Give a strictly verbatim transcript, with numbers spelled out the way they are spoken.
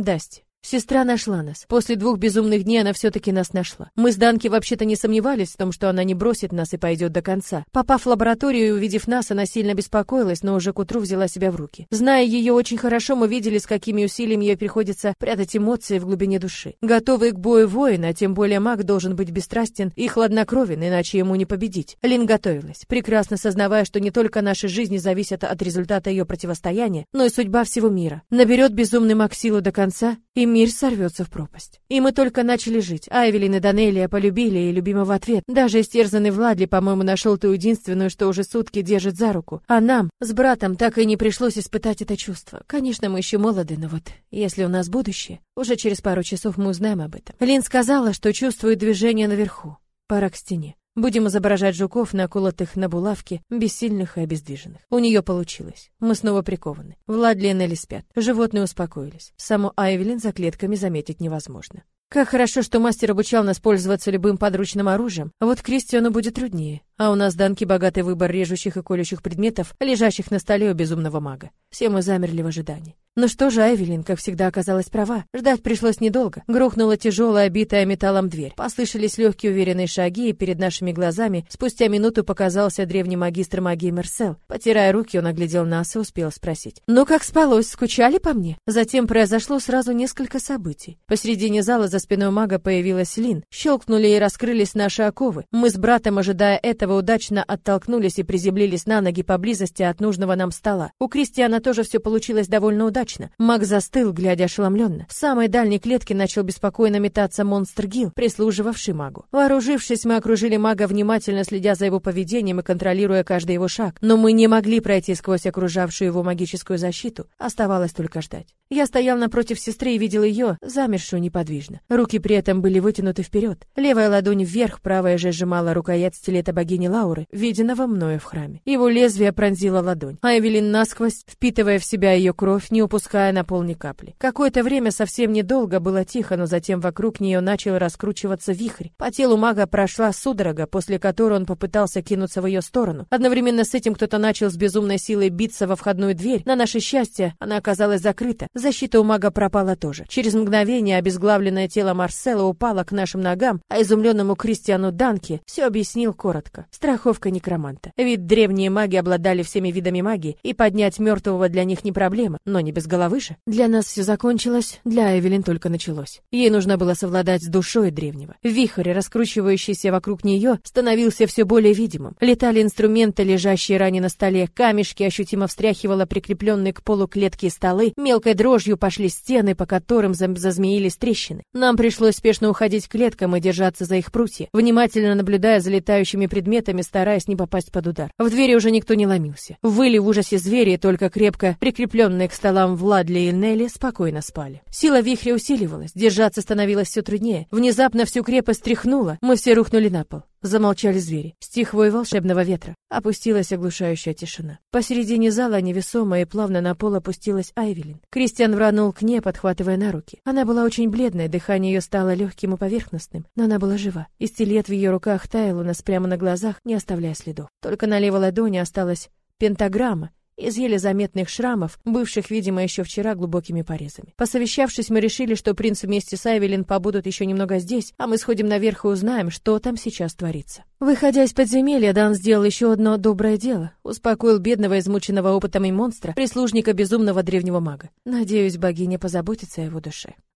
Дасти. Сестра нашла нас. После двух безумных дней она все-таки нас нашла. Мы с Данки вообще-то не сомневались в том, что она не бросит нас и пойдет до конца. Попав в лабораторию и увидев нас, она сильно беспокоилась, но уже к утру взяла себя в руки. Зная ее очень хорошо, мы видели, с какими усилиями ей приходится прятать эмоции в глубине души. Готовый к бою воин, а тем более маг, должен быть бесстрастен и хладнокровен, иначе ему не победить. Лин готовилась, прекрасно сознавая, что не только наши жизни зависят от результата ее противостояния, но и судьба всего мира. Наберет безумный маг силу до конца, и мир сорвется в пропасть. И мы только начали жить. Айвелин и Данелия полюбили и любимого в ответ. Даже истерзанный Владли, по-моему, нашел ту единственную, что уже сутки держит за руку. А нам с братом так и не пришлось испытать это чувство. Конечно, мы еще молоды, но вот если у нас будущее, уже через пару часов мы узнаем об этом. Лин сказала, что чувствует движение наверху. Пора к стене. Будем изображать жуков, наколотых на булавке, бессильных и обездвиженных. У нее получилось. Мы снова прикованы. Владли и Нелли спят. Животные успокоились. Саму Айвелин за клетками заметить невозможно. Как хорошо, что мастер обучал нас пользоваться любым подручным оружием. А вот Кристиану будет труднее. А у нас, Данки, богатый выбор режущих и колющих предметов, лежащих на столе у безумного мага. Все мы замерли в ожидании. Ну что же, Айвелин, как всегда, оказалась права. Ждать пришлось недолго. Грохнула тяжелая, обитая металлом дверь. Послышались легкие уверенные шаги, и перед нашими глазами спустя минуту показался древний магистр магии Мерсел. Потирая руки, он оглядел нас и успел спросить: «Ну как спалось? Скучали по мне?» Затем произошло сразу несколько событий. Посредине зала за спиной мага появилась Лин. Щелкнули и раскрылись наши оковы. Мы с братом, ожидая этого, удачно оттолкнулись и приземлились на ноги поблизости от нужного нам стола. У Кристиана тоже все получилось довольно удачно. Маг застыл, глядя ошеломленно. В самой дальней клетке начал беспокойно метаться монстр Гил, прислуживавший магу. Вооружившись, мы окружили мага, внимательно следя за его поведением и контролируя каждый его шаг. Но мы не могли пройти сквозь окружавшую его магическую защиту. Оставалось только ждать. Я стоял напротив сестры и видел ее, замершую неподвижно. Руки при этом были вытянуты вперед. Левая ладонь вверх, правая же сжимала рукоять стилета богини Лауры, виденного мною в храме. Его лезвие пронзило ладонь. А Эвелин насквозь, впитывая в себя ее кровь, не упуская на пол ни капли. Какое-то время, совсем недолго, было тихо, но затем вокруг нее начал раскручиваться вихрь. По телу мага прошла судорога, после которой он попытался кинуться в ее сторону. Одновременно с этим кто-то начал с безумной силой биться во входную дверь. На наше счастье, она оказалась закрыта. Защита у мага пропала тоже. Через мгновение обезглавленное тело Марсела упало к нашим ногам, а изумленному Кристиану Данки все объяснил коротко. Страховка некроманта. Ведь древние маги обладали всеми видами магии, и поднять мертвого для них не проблема, но не без головы же. Для нас все закончилось, для Эвелин только началось. Ей нужно было совладать с душой древнего. Вихрь, раскручивающийся вокруг нее, становился все более видимым. Летали инструменты, лежащие ранее на столе, камешки ощутимо встряхивало прикрепленные к полу клетки и столы, мелкой дрожью пошли стены, по которым зазмеились трещины. Нам пришлось спешно уходить к клеткам и держаться за их прутья, внимательно наблюдая за летающими предметами, стараясь не попасть под удар. В двери уже никто не ломился. Выли в ужасе звери, только крепко прикрепленные к столам Владли и Нелли спокойно спали. Сила вихря усиливалась, держаться становилось все труднее. Внезапно всю крепость тряхнуло, мы все рухнули на пол. Замолчали звери. Стих вой волшебного ветра. Опустилась оглушающая тишина. Посередине зала, невесомо и плавно на пол опустилась Айвелин. Кристиан вранул к ней, подхватывая на руки. Она была очень бледной, дыхание ее стало легким и поверхностным, но она была жива. И стилет в ее руках таял у нас прямо на глазах, не оставляя следов. Только на левой ладони осталась пентаграмма из еле заметных шрамов, бывших, видимо, еще вчера глубокими порезами. Посовещавшись, мы решили, что принц вместе с Айвелин побудут еще немного здесь, а мы сходим наверх и узнаем, что там сейчас творится. Выходя из подземелья, Дан сделал еще одно доброе дело. Успокоил бедного, измученного опытом и монстра, прислужника безумного древнего мага. Надеюсь, богиня позаботится о его душе.